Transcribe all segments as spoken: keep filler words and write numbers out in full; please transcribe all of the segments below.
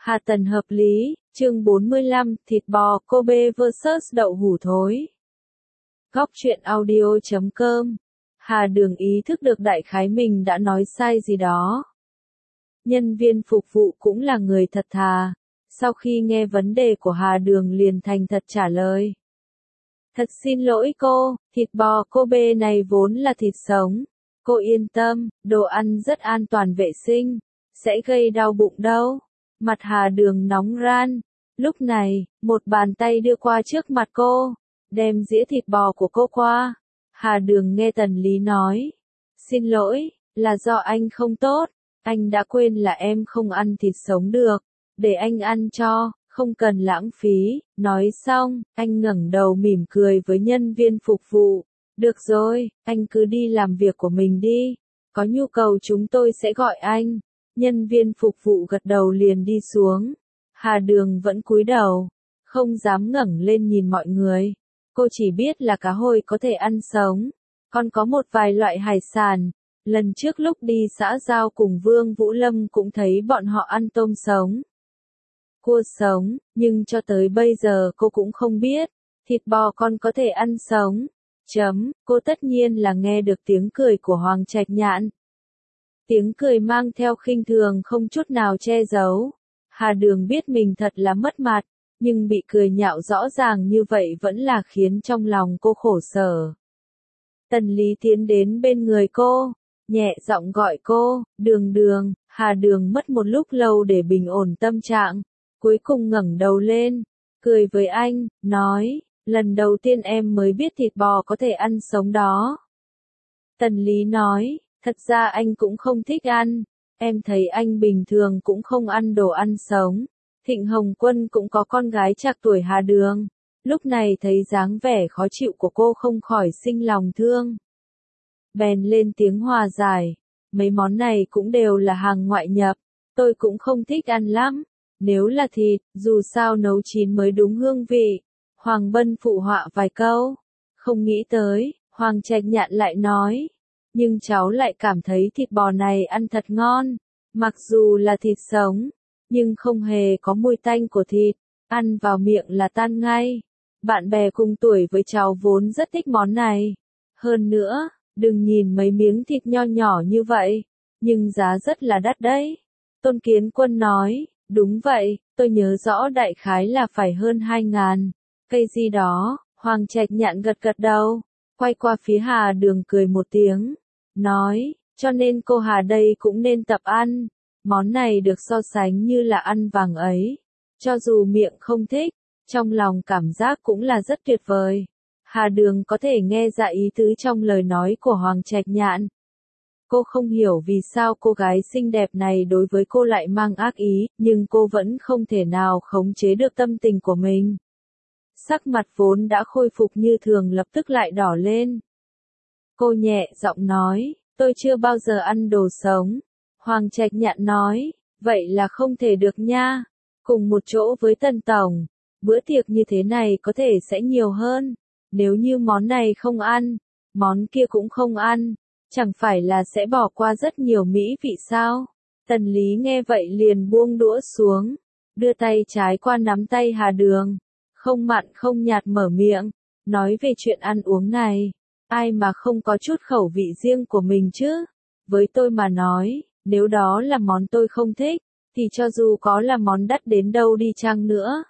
Hà Tần hợp lý, chương bốn mươi lăm, thịt bò Kobe versus đậu hũ thối. Góc truyện audio chấm com. Hà Đường ý thức được đại khái mình đã nói sai gì đó. Nhân viên phục vụ cũng là người thật thà. Sau khi nghe vấn đề của Hà Đường liền thành thật trả lời. Thật xin lỗi cô, thịt bò Kobe này vốn là thịt sống. Cô yên tâm, đồ ăn rất an toàn vệ sinh, sẽ gây đau bụng đâu. Mặt Hà Đường nóng ran. Lúc này, một bàn tay đưa qua trước mặt cô, đem dĩa thịt bò của cô qua. Hà Đường nghe Tần Lý nói. Xin lỗi, là do anh không tốt, anh đã quên là em không ăn thịt sống được, để anh ăn cho, không cần lãng phí. Nói xong, anh ngẩng đầu mỉm cười với nhân viên phục vụ. Được rồi, anh cứ đi làm việc của mình đi, có nhu cầu chúng tôi sẽ gọi anh. Nhân viên phục vụ gật đầu liền đi xuống. Hà Đường vẫn cúi đầu, không dám ngẩng lên nhìn mọi người. Cô chỉ biết là cá hồi có thể ăn sống, còn có một vài loại hải sản. Lần trước lúc đi xã giao cùng Vương Vũ Lâm cũng thấy bọn họ ăn tôm sống, cua sống, nhưng cho tới bây giờ cô cũng không biết, thịt bò còn có thể ăn sống. Chấm, cô tất nhiên là nghe được tiếng cười của Hoàng Trạch Nhạn. Tiếng cười mang theo khinh thường không chút nào che giấu. Hà Đường biết mình thật là mất mặt, nhưng bị cười nhạo rõ ràng như vậy vẫn là khiến trong lòng cô khổ sở. Tần Lý tiến đến bên người cô, nhẹ giọng gọi cô, Đường Đường. Hà Đường mất một lúc lâu để bình ổn tâm trạng, cuối cùng ngẩng đầu lên, cười với anh, nói, lần đầu tiên em mới biết thịt bò có thể ăn sống đó. Tần Lý nói, thật ra anh cũng không thích ăn, em thấy anh bình thường cũng không ăn đồ ăn sống. Thịnh Hồng Quân cũng có con gái trạc tuổi Hà Đường, lúc này thấy dáng vẻ khó chịu của cô không khỏi sinh lòng thương. Bèn lên tiếng hòa giải, mấy món này cũng đều là hàng ngoại nhập, tôi cũng không thích ăn lắm, nếu là thịt, dù sao nấu chín mới đúng hương vị. Hoàng Bân phụ họa vài câu, không nghĩ tới, Hoàng Trạch Nhạn lại nói, nhưng cháu lại cảm thấy thịt bò này ăn thật ngon, mặc dù là thịt sống, nhưng không hề có mùi tanh của thịt, ăn vào miệng là tan ngay. Bạn bè cùng tuổi với cháu vốn rất thích món này. Hơn nữa, đừng nhìn mấy miếng thịt nho nhỏ như vậy, nhưng giá rất là đắt đấy. Tôn Kiến Quân nói, đúng vậy, tôi nhớ rõ đại khái là phải hơn hai ngàn. Cây gì đó. Hoàng Trạch Nhạn gật gật đầu, quay qua phía Hà Đường cười một tiếng, nói, cho nên cô Hà đây cũng nên tập ăn, món này được so sánh như là ăn vàng ấy, cho dù miệng không thích, trong lòng cảm giác cũng là rất tuyệt vời. Hà Đường có thể nghe ra ý tứ trong lời nói của Hoàng Trạch Nhạn. Cô không hiểu vì sao cô gái xinh đẹp này đối với cô lại mang ác ý, nhưng cô vẫn không thể nào khống chế được tâm tình của mình. Sắc mặt vốn đã khôi phục như thường lập tức lại đỏ lên. Cô nhẹ giọng nói, tôi chưa bao giờ ăn đồ sống. Hoàng Trạch Nhạn nói, vậy là không thể được nha. Cùng một chỗ với Tần Tổng, bữa tiệc như thế này có thể sẽ nhiều hơn. Nếu như món này không ăn, món kia cũng không ăn, chẳng phải là sẽ bỏ qua rất nhiều mỹ vị sao? Tần Lý nghe vậy liền buông đũa xuống, đưa tay trái qua nắm tay Hà Đường. Không mặn không nhạt mở miệng, nói về chuyện ăn uống này, ai mà không có chút khẩu vị riêng của mình chứ. Với tôi mà nói, nếu đó là món tôi không thích, thì cho dù có là món đắt đến đâu đi chăng nữa,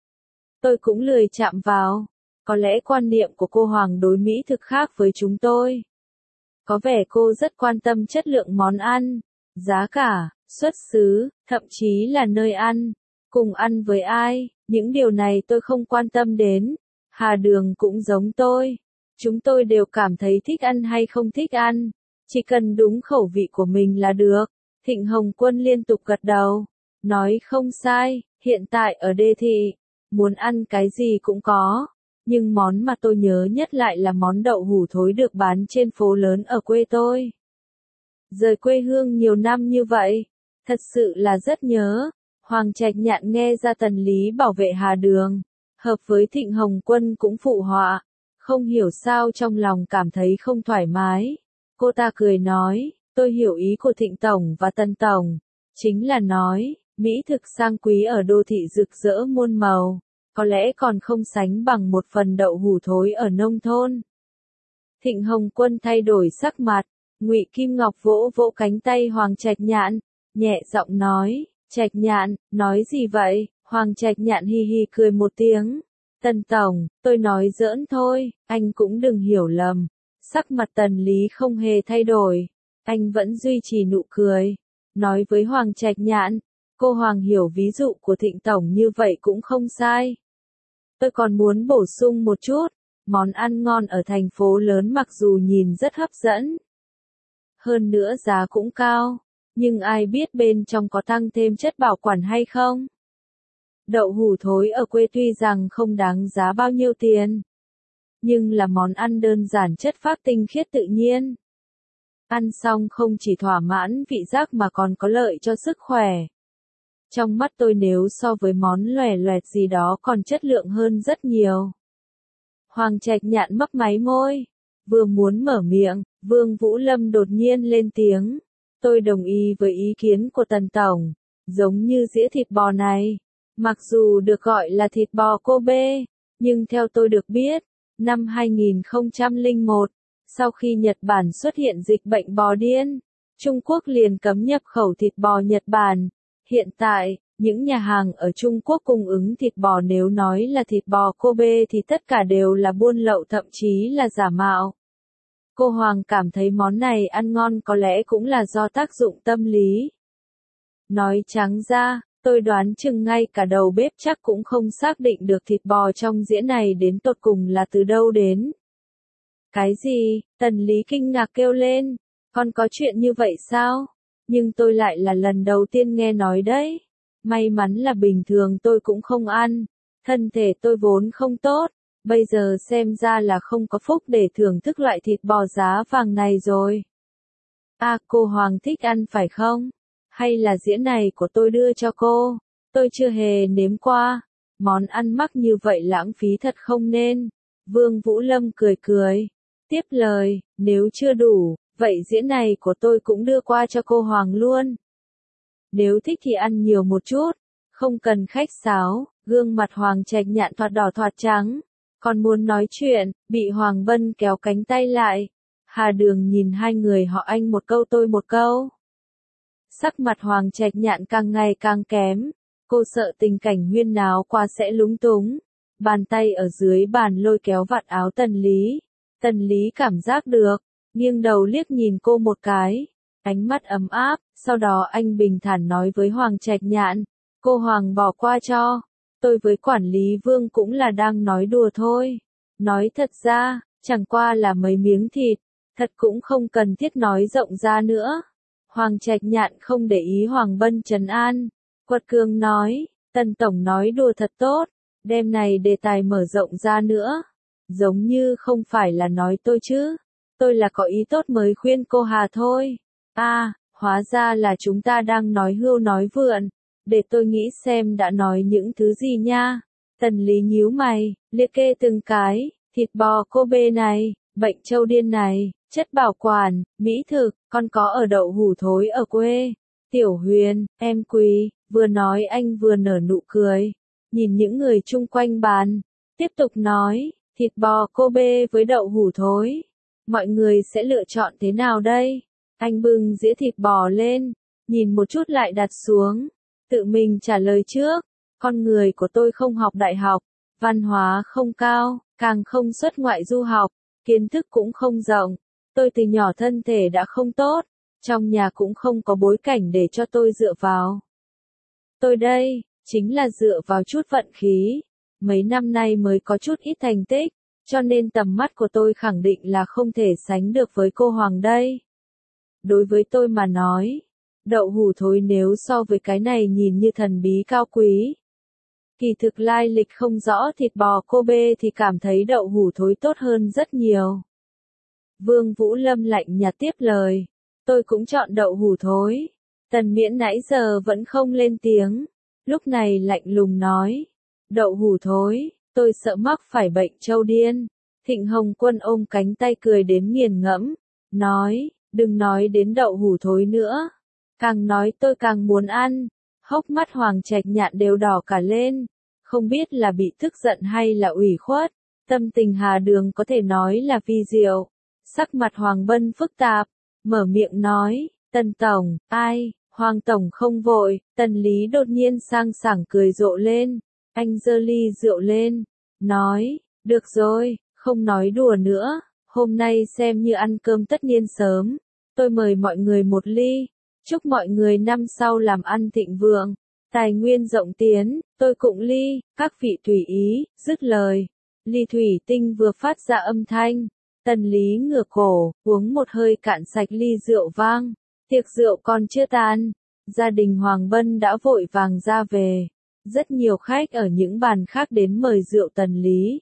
tôi cũng lười chạm vào. Có lẽ quan niệm của cô Hoàng đối mỹ thực khác với chúng tôi. Có vẻ cô rất quan tâm chất lượng món ăn, giá cả, xuất xứ, thậm chí là nơi ăn, cùng ăn với ai. Những điều này tôi không quan tâm đến. Hà Đường cũng giống tôi. Chúng tôi đều cảm thấy thích ăn hay không thích ăn. Chỉ cần đúng khẩu vị của mình là được. Thịnh Hồng Quân liên tục gật đầu. Nói không sai, hiện tại ở đô thị, muốn ăn cái gì cũng có. Nhưng món mà tôi nhớ nhất lại là món đậu hũ thối được bán trên phố lớn ở quê tôi. Rời quê hương nhiều năm như vậy, thật sự là rất nhớ. Hoàng Trạch Nhạn nghe ra Tần Lý bảo vệ Hà Đường, hợp với Thịnh Hồng Quân cũng phụ họa, không hiểu sao trong lòng cảm thấy không thoải mái. Cô ta cười nói, tôi hiểu ý của Thịnh Tổng và Tần Tổng, chính là nói, Mỹ thực sang quý ở đô thị rực rỡ muôn màu, có lẽ còn không sánh bằng một phần đậu hủ thối ở nông thôn. Thịnh Hồng Quân thay đổi sắc mặt, Ngụy Kim Ngọc vỗ vỗ cánh tay Hoàng Trạch Nhạn, nhẹ giọng nói, Trạch Nhạn, nói gì vậy? Hoàng Trạch Nhạn hi hi cười một tiếng. Tần tổng, tôi nói giỡn thôi, anh cũng đừng hiểu lầm. Sắc mặt Tần Lý không hề thay đổi, anh vẫn duy trì nụ cười, nói với Hoàng Trạch Nhạn, cô Hoàng hiểu ví dụ của Thịnh tổng như vậy cũng không sai. Tôi còn muốn bổ sung một chút, món ăn ngon ở thành phố lớn mặc dù nhìn rất hấp dẫn, hơn nữa giá cũng cao, nhưng ai biết bên trong có tăng thêm chất bảo quản hay không? Đậu hủ thối ở quê tuy rằng không đáng giá bao nhiêu tiền, nhưng là món ăn đơn giản chất phác tinh khiết tự nhiên. Ăn xong không chỉ thỏa mãn vị giác mà còn có lợi cho sức khỏe. Trong mắt tôi nếu so với món loè loẹt gì đó còn chất lượng hơn rất nhiều. Hoàng Trạch Nhạn mấp máy môi, vừa muốn mở miệng, Vương Vũ Lâm đột nhiên lên tiếng. Tôi đồng ý với ý kiến của Tần tổng, giống như dĩa thịt bò này, mặc dù được gọi là thịt bò Kobe, nhưng theo tôi được biết, năm hai nghìn không trăm lẻ một, sau khi Nhật Bản xuất hiện dịch bệnh bò điên, Trung Quốc liền cấm nhập khẩu thịt bò Nhật Bản. Hiện tại, những nhà hàng ở Trung Quốc cung ứng thịt bò nếu nói là thịt bò Kobe thì tất cả đều là buôn lậu, thậm chí là giả mạo. Cô Hoàng cảm thấy món này ăn ngon có lẽ cũng là do tác dụng tâm lý. Nói trắng ra, tôi đoán chừng ngay cả đầu bếp chắc cũng không xác định được thịt bò trong dĩa này đến tột cùng là từ đâu đến. Cái gì? Tần Lý kinh ngạc kêu lên. Còn có chuyện như vậy sao? Nhưng tôi lại là lần đầu tiên nghe nói đấy. May mắn là bình thường tôi cũng không ăn. Thân thể tôi vốn không tốt. Bây giờ xem ra là không có phúc để thưởng thức loại thịt bò giá vàng này rồi. À, cô Hoàng thích ăn phải không? Hay là dĩa này của tôi đưa cho cô? Tôi chưa hề nếm qua. Món ăn mắc như vậy lãng phí thật không nên. Vương Vũ Lâm cười cười. Tiếp lời, nếu chưa đủ, vậy dĩa này của tôi cũng đưa qua cho cô Hoàng luôn. Nếu thích thì ăn nhiều một chút. Không cần khách sáo. Gương mặt Hoàng Trạch Nhạn thoạt đỏ thoạt trắng. Còn muốn nói chuyện, bị Hoàng Vân kéo cánh tay lại. Hà Đường nhìn hai người họ anh một câu tôi một câu. Sắc mặt Hoàng Trạch Nhạn càng ngày càng kém. Cô sợ tình cảnh huyên náo qua sẽ lúng túng. Bàn tay ở dưới bàn lôi kéo vạt áo Tần Lý. Tần Lý cảm giác được, nghiêng đầu liếc nhìn cô một cái. Ánh mắt ấm áp, sau đó anh bình thản nói với Hoàng Trạch Nhạn. Cô Hoàng bỏ qua cho. Tôi với quản lý Vương cũng là đang nói đùa thôi. Nói thật ra, chẳng qua là mấy miếng thịt. Thật cũng không cần thiết nói rộng ra nữa. Hoàng Trạch Nhạn không để ý Hoàng Vân trấn an. Quật cường nói, Tần tổng nói đùa thật tốt. Đêm này đề tài mở rộng ra nữa. Giống như không phải là nói tôi chứ. Tôi là có ý tốt mới khuyên cô Hà thôi. À, hóa ra là chúng ta đang nói hưu nói vượn. Để tôi nghĩ xem đã nói những thứ gì nha. Tần Lý nhíu mày, liệt kê từng cái, thịt bò Kobe này, bệnh châu điên này, chất bảo quản, mỹ thực, còn có ở đậu hủ thối ở quê. Tiểu Huyền, em Quý, vừa nói anh vừa nở nụ cười. Nhìn những người chung quanh bàn, tiếp tục nói, thịt bò Kobe với đậu hủ thối. Mọi người sẽ lựa chọn thế nào đây? Anh bưng dĩa thịt bò lên, nhìn một chút lại đặt xuống. Tự mình trả lời trước, con người của tôi không học đại học, văn hóa không cao, càng không xuất ngoại du học, kiến thức cũng không rộng. Tôi từ nhỏ thân thể đã không tốt, trong nhà cũng không có bối cảnh để cho tôi dựa vào. Tôi đây, chính là dựa vào chút vận khí. Mấy năm nay mới có chút ít thành tích, cho nên tầm mắt của tôi khẳng định là không thể sánh được với cô Hoàng đây. Đối với tôi mà nói, đậu hủ thối nếu so với cái này nhìn như thần bí cao quý. Kỳ thực lai lịch không rõ thịt bò Kobe thì cảm thấy đậu hủ thối tốt hơn rất nhiều. Vương Vũ Lâm lạnh nhạt tiếp lời. Tôi cũng chọn đậu hủ thối. Tần Miễn nãy giờ vẫn không lên tiếng. Lúc này lạnh lùng nói. Đậu hủ thối, tôi sợ mắc phải bệnh châu điên. Thịnh Hồng Quân ôm cánh tay cười đến nghiền ngẫm. Nói, đừng nói đến đậu hủ thối nữa. Càng nói tôi càng muốn ăn. Hốc mắt Hoàng Trạch Nhạn đều đỏ cả lên, không biết là bị tức giận hay là ủy khuất, tâm tình Hà Đường có thể nói là vi diệu. Sắc mặt Hoàng Bân phức tạp, mở miệng nói, Tần Tổng, ai, Hoàng Tổng không vội, Tần Lý đột nhiên sang sảng cười rộ lên, anh giơ ly rượu lên, nói, được rồi, không nói đùa nữa, hôm nay xem như ăn cơm tất niên sớm, tôi mời mọi người một ly, chúc mọi người năm sau làm ăn thịnh vượng, tài nguyên rộng tiến, tôi cũng ly, các vị tùy ý, dứt lời, ly thủy tinh vừa phát ra âm thanh. Tần Lý ngửa cổ, uống một hơi cạn sạch ly rượu vang, tiệc rượu còn chưa tan, gia đình Hoàng Bân đã vội vàng ra về, rất nhiều khách ở những bàn khác đến mời rượu Tần Lý.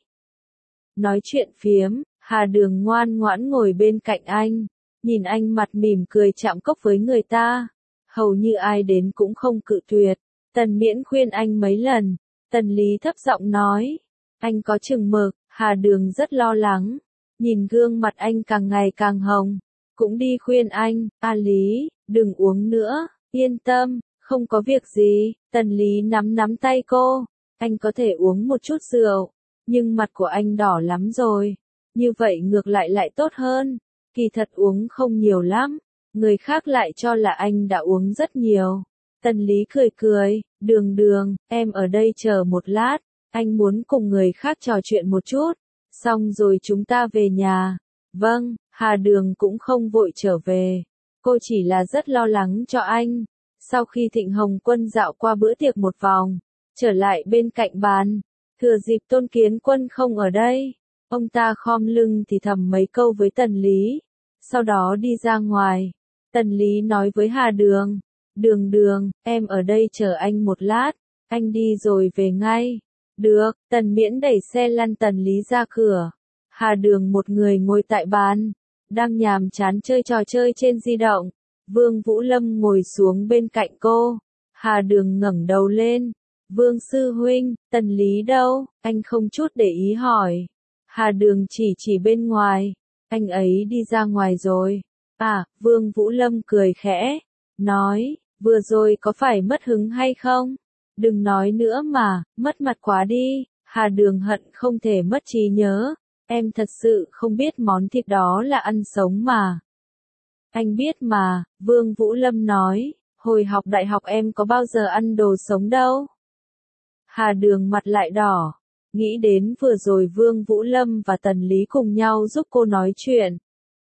Nói chuyện phiếm, Hà Đường ngoan ngoãn ngồi bên cạnh anh, nhìn anh mặt mỉm cười chạm cốc với người ta, hầu như ai đến cũng không cự tuyệt, Tần Miễn khuyên anh mấy lần, Tần Lý thấp giọng nói, anh có chừng mực, Hà Đường rất lo lắng. Nhìn gương mặt anh càng ngày càng hồng, cũng đi khuyên anh, A Lý, đừng uống nữa, yên tâm, không có việc gì, Tần Lý nắm nắm tay cô, anh có thể uống một chút rượu, nhưng mặt của anh đỏ lắm rồi, như vậy ngược lại lại tốt hơn, kỳ thật uống không nhiều lắm, người khác lại cho là anh đã uống rất nhiều. Tần Lý cười cười, Đường Đường, em ở đây chờ một lát, anh muốn cùng người khác trò chuyện một chút. Xong rồi chúng ta về nhà. Vâng, Hà Đường cũng không vội trở về. Cô chỉ là rất lo lắng cho anh. Sau khi Thịnh Hồng Quân dạo qua bữa tiệc một vòng, trở lại bên cạnh bàn, thừa dịp Tôn Kiến Quân không ở đây, ông ta khom lưng thì thầm mấy câu với Tần Lý, sau đó đi ra ngoài. Tần Lý nói với Hà Đường, Đường Đường, em ở đây chờ anh một lát, anh đi rồi về ngay. Được, Tần Miễn đẩy xe lăn Tần Lý ra cửa. Hà Đường một người ngồi tại bàn, đang nhàm chán chơi trò chơi trên di động. Vương Vũ Lâm ngồi xuống bên cạnh cô. Hà Đường ngẩng đầu lên. Vương sư huynh, Tần Lý đâu? Anh không chút để ý hỏi. Hà Đường chỉ chỉ bên ngoài. Anh ấy đi ra ngoài rồi. À, Vương Vũ Lâm cười khẽ. Nói, vừa rồi có phải mất hứng hay không? Đừng nói nữa mà, mất mặt quá đi, Hà Đường hận không thể mất trí nhớ, em thật sự không biết món thịt đó là ăn sống mà. Anh biết mà, Vương Vũ Lâm nói, hồi học đại học em có bao giờ ăn đồ sống đâu. Hà Đường mặt lại đỏ, nghĩ đến vừa rồi Vương Vũ Lâm và Tần Lý cùng nhau giúp cô nói chuyện.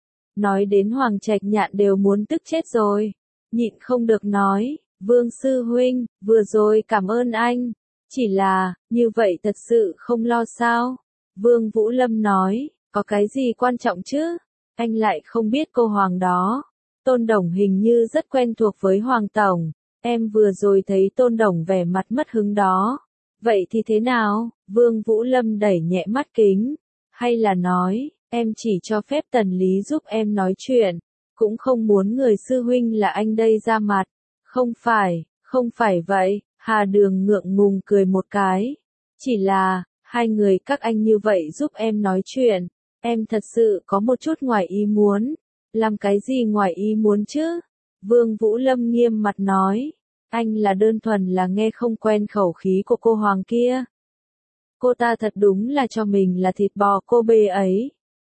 Nói đến Hoàng Trạch Nhạn đều muốn tức chết rồi, nhịn không được nói. Vương sư huynh, vừa rồi cảm ơn anh. Chỉ là, như vậy thật sự không lo sao? Vương Vũ Lâm nói, có cái gì quan trọng chứ? Anh lại không biết cô Hoàng đó. Tôn Đồng hình như rất quen thuộc với Hoàng Tổng. Em vừa rồi thấy Tôn Đồng vẻ mặt mất hứng đó. Vậy thì thế nào? Vương Vũ Lâm đẩy nhẹ mắt kính. Hay là nói, em chỉ cho phép Tần Lý giúp em nói chuyện. Cũng không muốn người sư huynh là anh đây ra mặt. Không phải, không phải vậy, Hà Đường ngượng ngùng cười một cái. Chỉ là, hai người các anh như vậy giúp em nói chuyện, em thật sự có một chút ngoài ý muốn. Làm cái gì ngoài ý muốn chứ? Vương Vũ Lâm nghiêm mặt nói, anh là đơn thuần là nghe không quen khẩu khí của cô Hoàng kia. Cô ta thật đúng là cho mình là thịt bò cô bê ấy.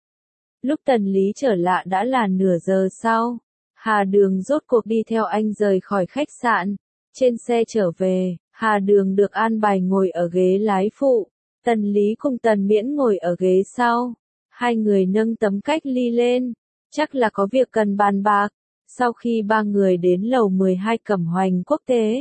Lúc Tần Lý trở lại đã là nửa giờ sau. Hà Đường rốt cuộc đi theo anh rời khỏi khách sạn. Trên xe trở về, Hà Đường được an bài ngồi ở ghế lái phụ. Tần Lý cùng Tần Miễn ngồi ở ghế sau. Hai người nâng tấm cách ly lên. Chắc là có việc cần bàn bạc. Sau khi ba người đến lầu mười hai Cẩm Hoành Quốc tế,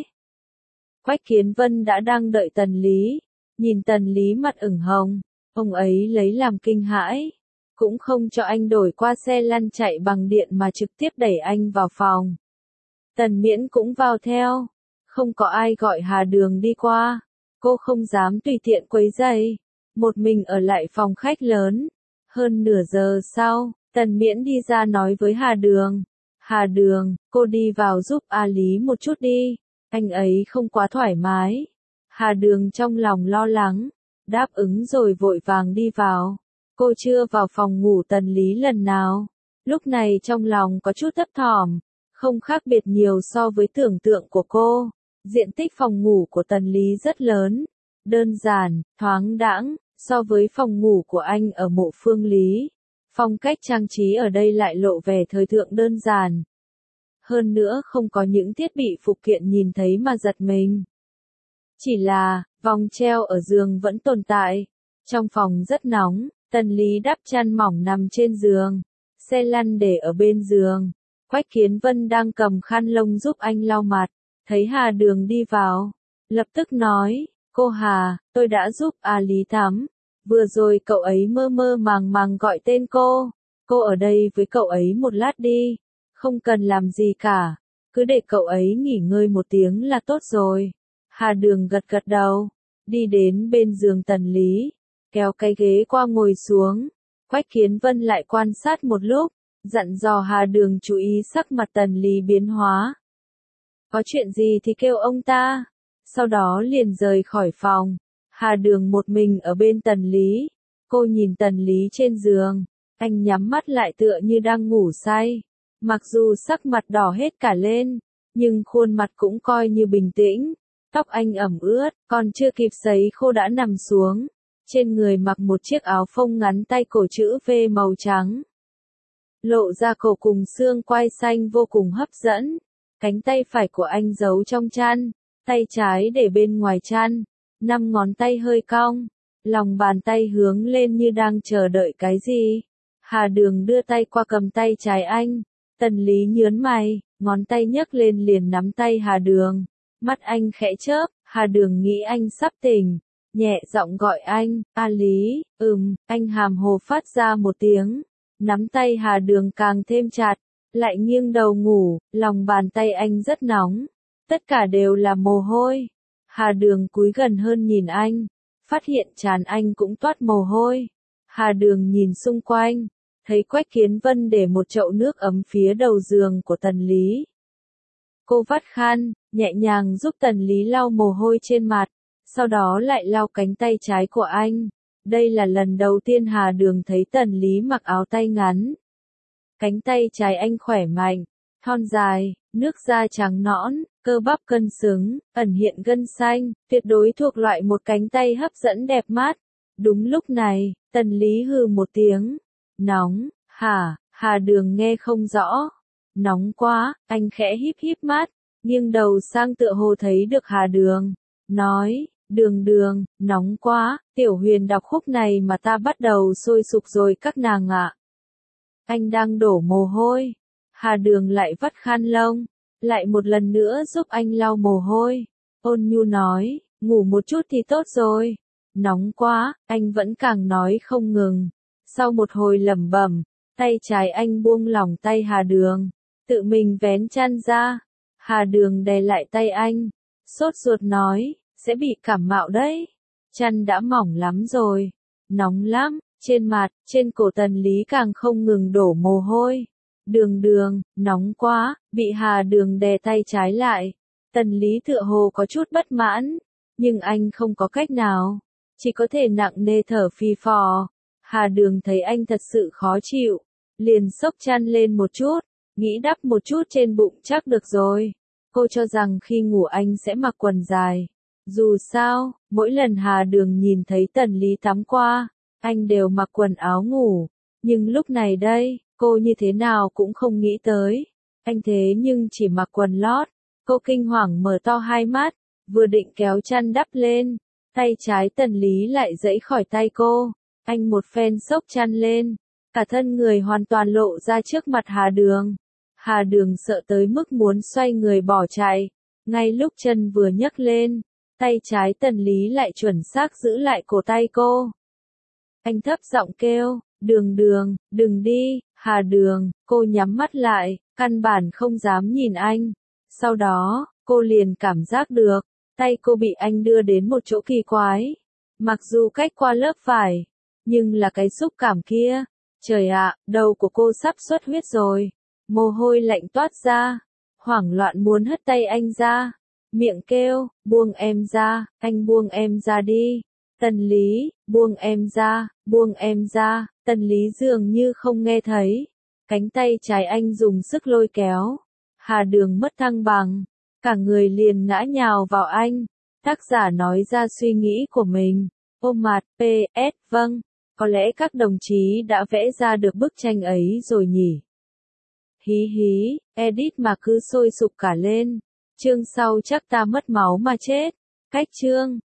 Quách Kiến Vân đã đang đợi Tần Lý. Nhìn Tần Lý mặt ửng hồng, ông ấy lấy làm kinh hãi. Cũng không cho anh đổi qua xe lăn chạy bằng điện mà trực tiếp đẩy anh vào phòng. Tần Miễn cũng vào theo. Không có ai gọi Hà Đường đi qua. Cô không dám tùy tiện quấy rầy. Một mình ở lại phòng khách lớn. Hơn nửa giờ sau, Tần Miễn đi ra nói với Hà Đường. Hà Đường, cô đi vào giúp A Lý một chút đi. Anh ấy không quá thoải mái. Hà Đường trong lòng lo lắng. Đáp ứng rồi vội vàng đi vào. Cô chưa vào phòng ngủ Tần Lý lần nào. Lúc này trong lòng có chút thấp thỏm. Không khác biệt nhiều so với tưởng tượng của cô. Diện tích phòng ngủ của Tần Lý rất lớn, đơn giản, thoáng đãng, so với phòng ngủ của anh ở Mộ Phương Lý. Phong cách trang trí ở đây lại lộ vẻ thời thượng đơn giản. Hơn nữa không có những thiết bị phụ kiện nhìn thấy mà giật mình. Chỉ là, vòng treo ở giường vẫn tồn tại. Trong phòng rất nóng, Tần Lý đắp chăn mỏng nằm trên giường. Xe lăn để ở bên giường. Quách Kiến Vân đang cầm khăn lông giúp anh lau mặt. Thấy Hà Đường đi vào. Lập tức nói, cô Hà, tôi đã giúp A Lý tắm. Vừa rồi cậu ấy mơ mơ màng màng gọi tên cô. Cô ở đây với cậu ấy một lát đi. Không cần làm gì cả. Cứ để cậu ấy nghỉ ngơi một tiếng là tốt rồi. Hà Đường gật gật đầu. Đi đến bên giường Tần Lý. Kéo cái ghế qua ngồi xuống. Quách Kiến Vân lại quan sát một lúc. Dặn dò Hà Đường chú ý sắc mặt Tần Lý biến hóa. Có chuyện gì thì kêu ông ta. Sau đó liền rời khỏi phòng. Hà Đường một mình ở bên Tần Lý. Cô nhìn Tần Lý trên giường. Anh nhắm mắt lại tựa như đang ngủ say. Mặc dù sắc mặt đỏ hết cả lên, nhưng khuôn mặt cũng coi như bình tĩnh. Tóc anh ẩm ướt, còn chưa kịp sấy khô đã nằm xuống. Trên người mặc một chiếc áo phông ngắn tay cổ chữ V màu trắng. Lộ ra cổ cùng xương quai xanh vô cùng hấp dẫn. Cánh tay phải của anh giấu trong chăn, tay trái để bên ngoài chăn. Năm ngón tay hơi cong, lòng bàn tay hướng lên như đang chờ đợi cái gì. Hà Đường đưa tay qua cầm tay trái anh. Tần Lý nhớn mày, ngón tay nhấc lên liền nắm tay Hà Đường. Mắt anh khẽ chớp, Hà Đường nghĩ anh sắp tỉnh. Nhẹ giọng gọi anh, A Lý, ừm, anh hàm hồ phát ra một tiếng. Nắm tay Hà Đường càng thêm chặt, lại nghiêng đầu ngủ, lòng bàn tay anh rất nóng. Tất cả đều là mồ hôi. Hà Đường cúi gần hơn nhìn anh, phát hiện trán anh cũng toát mồ hôi. Hà Đường nhìn xung quanh, thấy Quách Kiến Vân để một chậu nước ấm phía đầu giường của Tần Lý. Cô vắt khăn, nhẹ nhàng giúp Tần Lý lau mồ hôi trên mặt, sau đó lại lau cánh tay trái của anh. Đây là lần đầu tiên Hà Đường thấy Tần Lý mặc áo tay ngắn. Cánh tay trái anh khỏe mạnh, thon dài, nước da trắng nõn, cơ bắp cân xứng, ẩn hiện gân xanh, tuyệt đối thuộc loại một cánh tay hấp dẫn đẹp mắt. Đúng lúc này, Tần Lý hừ một tiếng. Nóng, hả? Hà Đường nghe không rõ. Nóng quá, anh khẽ híp híp mắt, nghiêng đầu sang tựa hồ thấy được Hà Đường. Nói, Đường Đường, nóng quá, Tiểu Huyền đọc khúc này mà ta bắt đầu sôi sục rồi các nàng ạ. Anh đang đổ mồ hôi. Hà Đường lại vắt khăn lông, lại một lần nữa giúp anh lau mồ hôi. Ôn nhu nói, ngủ một chút thì tốt rồi. Nóng quá, anh vẫn càng nói không ngừng. Sau một hồi lẩm bẩm, tay trái anh buông lỏng tay Hà Đường, tự mình vén chăn ra. Hà Đường đè lại tay anh, sốt ruột nói, sẽ bị cảm mạo đấy. Chăn đã mỏng lắm rồi, nóng lắm. Trên mặt, trên cổ Tần Lý càng không ngừng đổ mồ hôi. Đường Đường, nóng quá, bị Hà Đường đè tay trái lại. Tần Lý tựa hồ có chút bất mãn, nhưng anh không có cách nào, chỉ có thể nặng nề thở phì phò. Hà Đường thấy anh thật sự khó chịu, liền xốc chăn lên một chút, nghĩ đắp một chút trên bụng chắc được rồi. Cô cho rằng khi ngủ anh sẽ mặc quần dài. Dù sao, mỗi lần Hà Đường nhìn thấy Tần Lý tắm qua, anh đều mặc quần áo ngủ. Nhưng lúc này đây, cô như thế nào cũng không nghĩ tới. Anh thế nhưng chỉ mặc quần lót. Cô kinh hoàng mở to hai mắt, vừa định kéo chăn đắp lên. Tay trái Tần Lý lại giãy khỏi tay cô. Anh một phen xốc chăn lên. Cả thân người hoàn toàn lộ ra trước mặt Hà Đường. Hà Đường sợ tới mức muốn xoay người bỏ chạy. Ngay lúc chân vừa nhấc lên, tay trái Tần Lý lại chuẩn xác giữ lại cổ tay cô. Anh thấp giọng kêu, Đường Đường, đừng đi. Hà Đường, cô nhắm mắt lại, căn bản không dám nhìn anh. Sau đó, cô liền cảm giác được, tay cô bị anh đưa đến một chỗ kỳ quái. Mặc dù cách qua lớp vải, nhưng là cái xúc cảm kia. Trời ạ, đầu của cô sắp xuất huyết rồi. Mồ hôi lạnh toát ra. Hoảng loạn muốn hất tay anh ra. Miệng kêu, buông em ra, anh buông em ra đi. Tần Lý, buông em ra, buông em ra. Tần Lý dường như không nghe thấy. Cánh tay trái anh dùng sức lôi kéo. Hà Đường mất thăng bằng. Cả người liền ngã nhào vào anh. Tác giả nói ra suy nghĩ của mình. Ôm mặt, pê ét, vâng, có lẽ các đồng chí đã vẽ ra được bức tranh ấy rồi nhỉ. Hí hí, edit mà cứ sôi sục cả lên. Chương sau chắc ta mất máu mà chết. Cách chương.